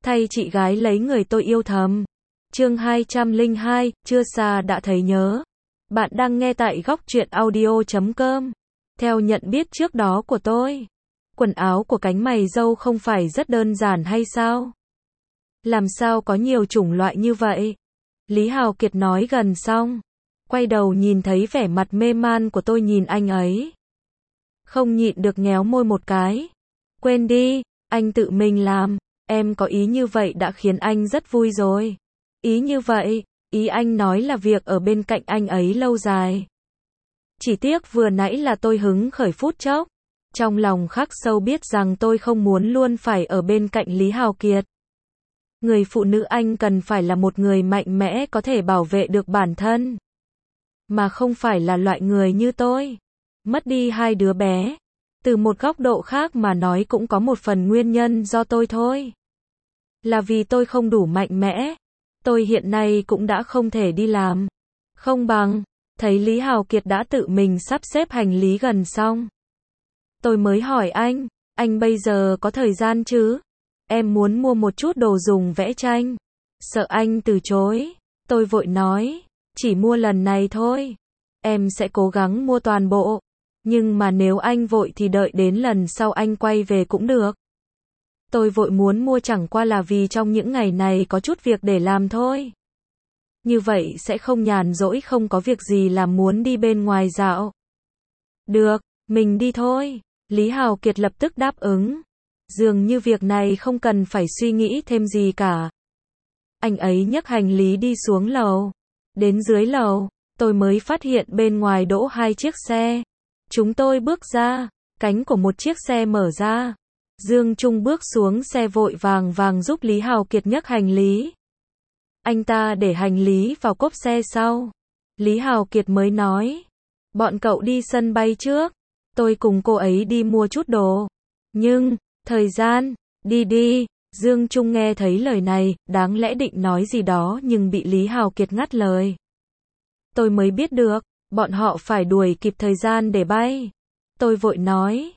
thay chị gái lấy người tôi yêu thầm. Chương 202, chưa xa đã thấy nhớ. Bạn đang nghe tại góc truyện audio.com. Theo nhận biết trước đó của tôi, quần áo của cánh mày râu không phải rất đơn giản hay sao? Làm sao có nhiều chủng loại như vậy? Lý Hào Kiệt nói gần xong, quay đầu nhìn thấy vẻ mặt mê man của tôi nhìn anh ấy. Không nhịn được nhéo môi một cái. Quên đi, anh tự mình làm, em có ý như vậy đã khiến anh rất vui rồi. Ý như vậy, ý anh nói là việc ở bên cạnh anh ấy lâu dài. Chỉ tiếc vừa nãy là tôi hứng khởi phút chốc, trong lòng khắc sâu biết rằng tôi không muốn luôn phải ở bên cạnh Lý Hào Kiệt. Người phụ nữ anh cần phải là một người mạnh mẽ có thể bảo vệ được bản thân, mà không phải là loại người như tôi. Mất đi hai đứa bé, từ một góc độ khác mà nói cũng có một phần nguyên nhân do tôi thôi. Là vì tôi không đủ mạnh mẽ. Tôi hiện nay cũng đã không thể đi làm. Không bằng, thấy Lý Hào Kiệt đã tự mình sắp xếp hành lý gần xong. Tôi mới hỏi anh bây giờ có thời gian chứ? Em muốn mua một chút đồ dùng vẽ tranh. Sợ anh từ chối, tôi vội nói, chỉ mua lần này thôi. Em sẽ cố gắng mua toàn bộ. Nhưng mà nếu anh vội thì đợi đến lần sau anh quay về cũng được. Tôi vội muốn mua chẳng qua là vì trong những ngày này có chút việc để làm thôi. Như vậy sẽ không nhàn rỗi không có việc gì làm muốn đi bên ngoài dạo. Được, mình đi thôi. Lý Hào Kiệt lập tức đáp ứng. Dường như việc này không cần phải suy nghĩ thêm gì cả. Anh ấy nhấc hành lý đi xuống lầu. Đến dưới lầu, tôi mới phát hiện bên ngoài đỗ hai chiếc xe. Chúng tôi bước ra, cánh của một chiếc xe mở ra. Dương Trung bước xuống xe vội vàng giúp Lý Hào Kiệt nhấc hành lý. Anh ta để hành lý vào cốp xe sau. Lý Hào Kiệt mới nói, bọn cậu đi sân bay trước, tôi cùng cô ấy đi mua chút đồ. Nhưng, thời gian, đi. Dương Trung nghe thấy lời này, đáng lẽ định nói gì đó nhưng bị Lý Hào Kiệt ngắt lời. Tôi mới biết được, bọn họ phải đuổi kịp thời gian để bay. Tôi vội nói,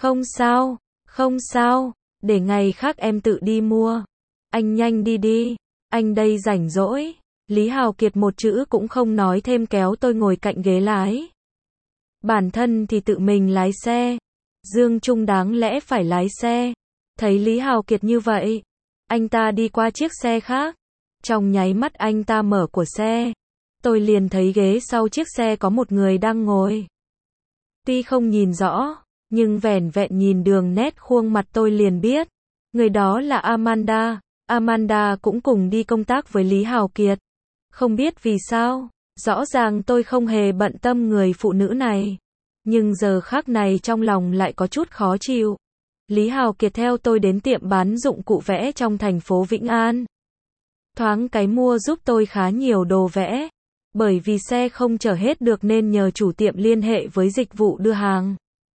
không sao, để ngày khác em tự đi mua. Anh nhanh đi, anh đây rảnh rỗi. Lý Hào Kiệt một chữ cũng không nói thêm kéo tôi ngồi cạnh ghế lái. Bản thân thì tự mình lái xe. Dương Trung đáng lẽ phải lái xe. Thấy Lý Hào Kiệt như vậy, anh ta đi qua chiếc xe khác. Trong nháy mắt anh ta mở cửa xe. Tôi liền thấy ghế sau chiếc xe có một người đang ngồi. Tuy không nhìn rõ, nhưng vẻn vẹn nhìn đường nét khuôn mặt tôi liền biết. Người đó là Amanda. Amanda cũng cùng đi công tác với Lý Hào Kiệt. Không biết vì sao, rõ ràng tôi không hề bận tâm người phụ nữ này. Nhưng giờ khắc này trong lòng lại có chút khó chịu. Lý Hào Kiệt theo tôi đến tiệm bán dụng cụ vẽ trong thành phố Vĩnh An. Thoáng cái mua giúp tôi khá nhiều đồ vẽ. Bởi vì xe không chở hết được nên nhờ chủ tiệm liên hệ với dịch vụ đưa hàng.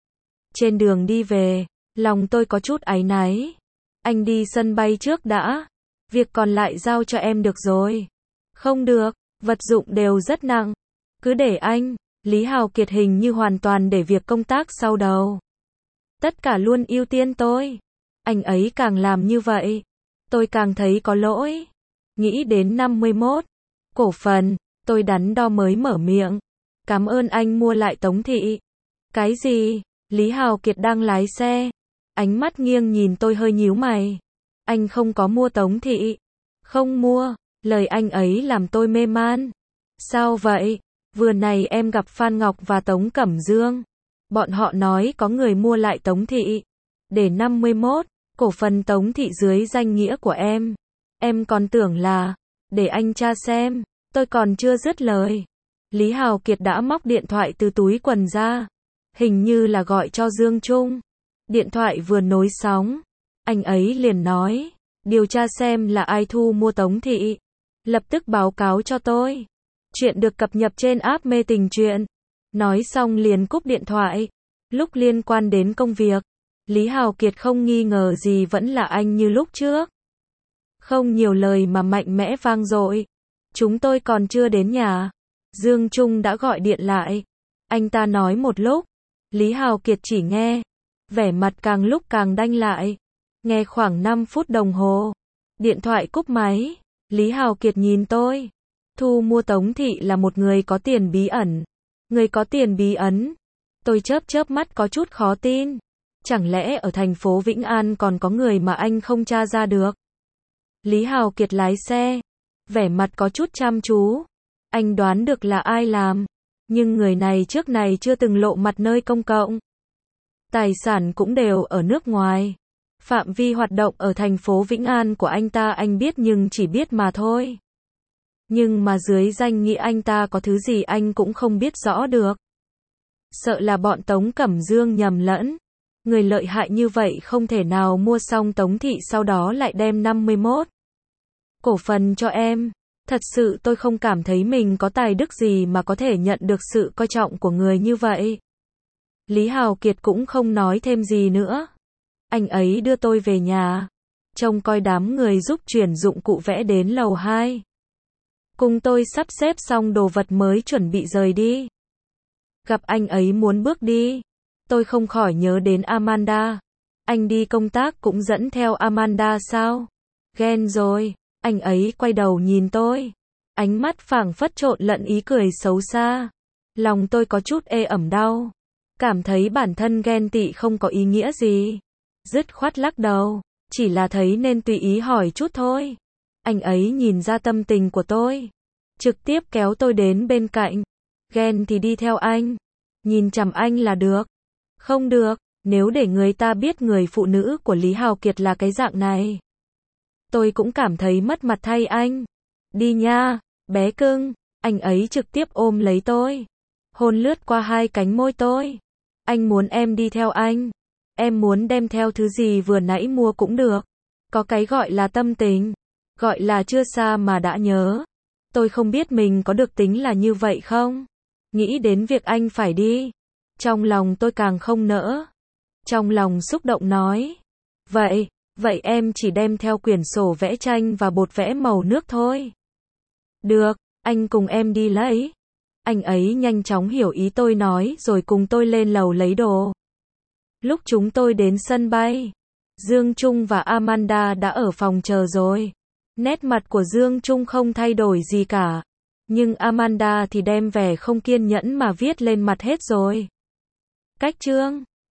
Trên đường đi về, lòng tôi có chút áy náy. Anh đi sân bay trước đã. Việc còn lại giao cho em được rồi. Không được, vật dụng đều rất nặng. Cứ để anh. Lý Hào Kiệt hình như hoàn toàn để việc công tác sau đầu. Tất cả luôn ưu tiên tôi. Anh ấy càng làm như vậy, tôi càng thấy có lỗi. Nghĩ đến 51 cổ phần, tôi đắn đo mới mở miệng. Cảm ơn anh mua lại Tống Thị. Cái gì? Lý Hào Kiệt đang lái xe. Ánh mắt nghiêng nhìn tôi hơi nhíu mày. Anh không có mua Tống Thị. Không mua. Lời anh ấy làm tôi mê man. Sao vậy? Vừa này em gặp Phan Ngọc và Tống Cẩm Dương. Bọn họ nói có người mua lại Tống Thị. Để 51 cổ phần Tống Thị dưới danh nghĩa của em. Em còn tưởng là, để anh tra xem. Tôi còn chưa dứt lời. Lý Hào Kiệt đã móc điện thoại từ túi quần ra. Hình như là gọi cho Dương Trung. Điện thoại vừa nối sóng. Anh ấy liền nói, điều tra xem là ai thu mua Tống Thị. Lập tức báo cáo cho tôi. Chuyện được cập nhật trên app Mê Tình Truyện. Nói xong liền cúp điện thoại. Lúc liên quan đến công việc, Lý Hào Kiệt không nghi ngờ gì vẫn là anh như lúc trước. Không nhiều lời mà mạnh mẽ vang dội. Chúng tôi còn chưa đến nhà. Dương Trung đã gọi điện lại. Anh ta nói một lúc. Lý Hào Kiệt chỉ nghe. Vẻ mặt càng lúc càng đanh lại. Nghe khoảng 5 phút đồng hồ. Điện thoại cúp máy. Lý Hào Kiệt nhìn tôi. Thu mua Tống Thị là một người có tiền bí ẩn. Người có tiền bí ẩn. Tôi chớp chớp mắt có chút khó tin. Chẳng lẽ ở thành phố Vĩnh An còn có người mà anh không tra ra được? Lý Hào Kiệt lái xe. Vẻ mặt có chút chăm chú. Anh đoán được là ai làm. Nhưng người này trước này chưa từng lộ mặt nơi công cộng. Tài sản cũng đều ở nước ngoài. Phạm vi hoạt động ở thành phố Vĩnh An của anh ta anh biết nhưng chỉ biết mà thôi. Nhưng mà dưới danh nghĩa anh ta có thứ gì anh cũng không biết rõ được. Sợ là bọn Tống Cẩm Dương nhầm lẫn. Người lợi hại như vậy không thể nào mua xong Tống Thị sau đó lại đem 51 cổ phần cho em. Thật sự tôi không cảm thấy mình có tài đức gì mà có thể nhận được sự coi trọng của người như vậy. Lý Hào Kiệt cũng không nói thêm gì nữa. Anh ấy đưa tôi về nhà. Trông coi đám người giúp chuyển dụng cụ vẽ đến lầu 2. Cùng tôi sắp xếp xong đồ vật mới chuẩn bị rời đi. Gặp anh ấy muốn bước đi. Tôi không khỏi nhớ đến Amanda. Anh đi công tác cũng dẫn theo Amanda sao? Ghen rồi. Anh ấy quay đầu nhìn tôi. Ánh mắt phảng phất trộn lẫn ý cười xấu xa. Lòng tôi có chút ê ẩm đau. Cảm thấy bản thân ghen tị không có ý nghĩa gì. Dứt khoát lắc đầu. Chỉ là thấy nên tùy ý hỏi chút thôi. Anh ấy nhìn ra tâm tình của tôi. Trực tiếp kéo tôi đến bên cạnh. Ghen thì đi theo anh. Nhìn chằm anh là được. Không được, nếu để người ta biết người phụ nữ của Lý Hào Kiệt là cái dạng này. Tôi cũng cảm thấy mất mặt thay anh. Đi nha, bé cưng. Anh ấy trực tiếp ôm lấy tôi. Hôn lướt qua hai cánh môi tôi. Anh muốn em đi theo anh. Em muốn đem theo thứ gì vừa nãy mua cũng được. Có cái gọi là tâm tình. Gọi là chưa xa mà đã nhớ. Tôi không biết mình có được tính là như vậy không? Nghĩ đến việc anh phải đi. Trong lòng tôi càng không nỡ. Trong lòng xúc động nói. Vậy em chỉ đem theo quyển sổ vẽ tranh và bột vẽ màu nước thôi. Được, anh cùng em đi lấy. Anh ấy nhanh chóng hiểu ý tôi nói rồi cùng tôi lên lầu lấy đồ. Lúc chúng tôi đến sân bay, Dương Trung và Amanda đã ở phòng chờ rồi. Nét mặt của Dương Trung không thay đổi gì cả. Nhưng Amanda thì đem vẻ không kiên nhẫn mà viết lên mặt hết rồi. Cách chương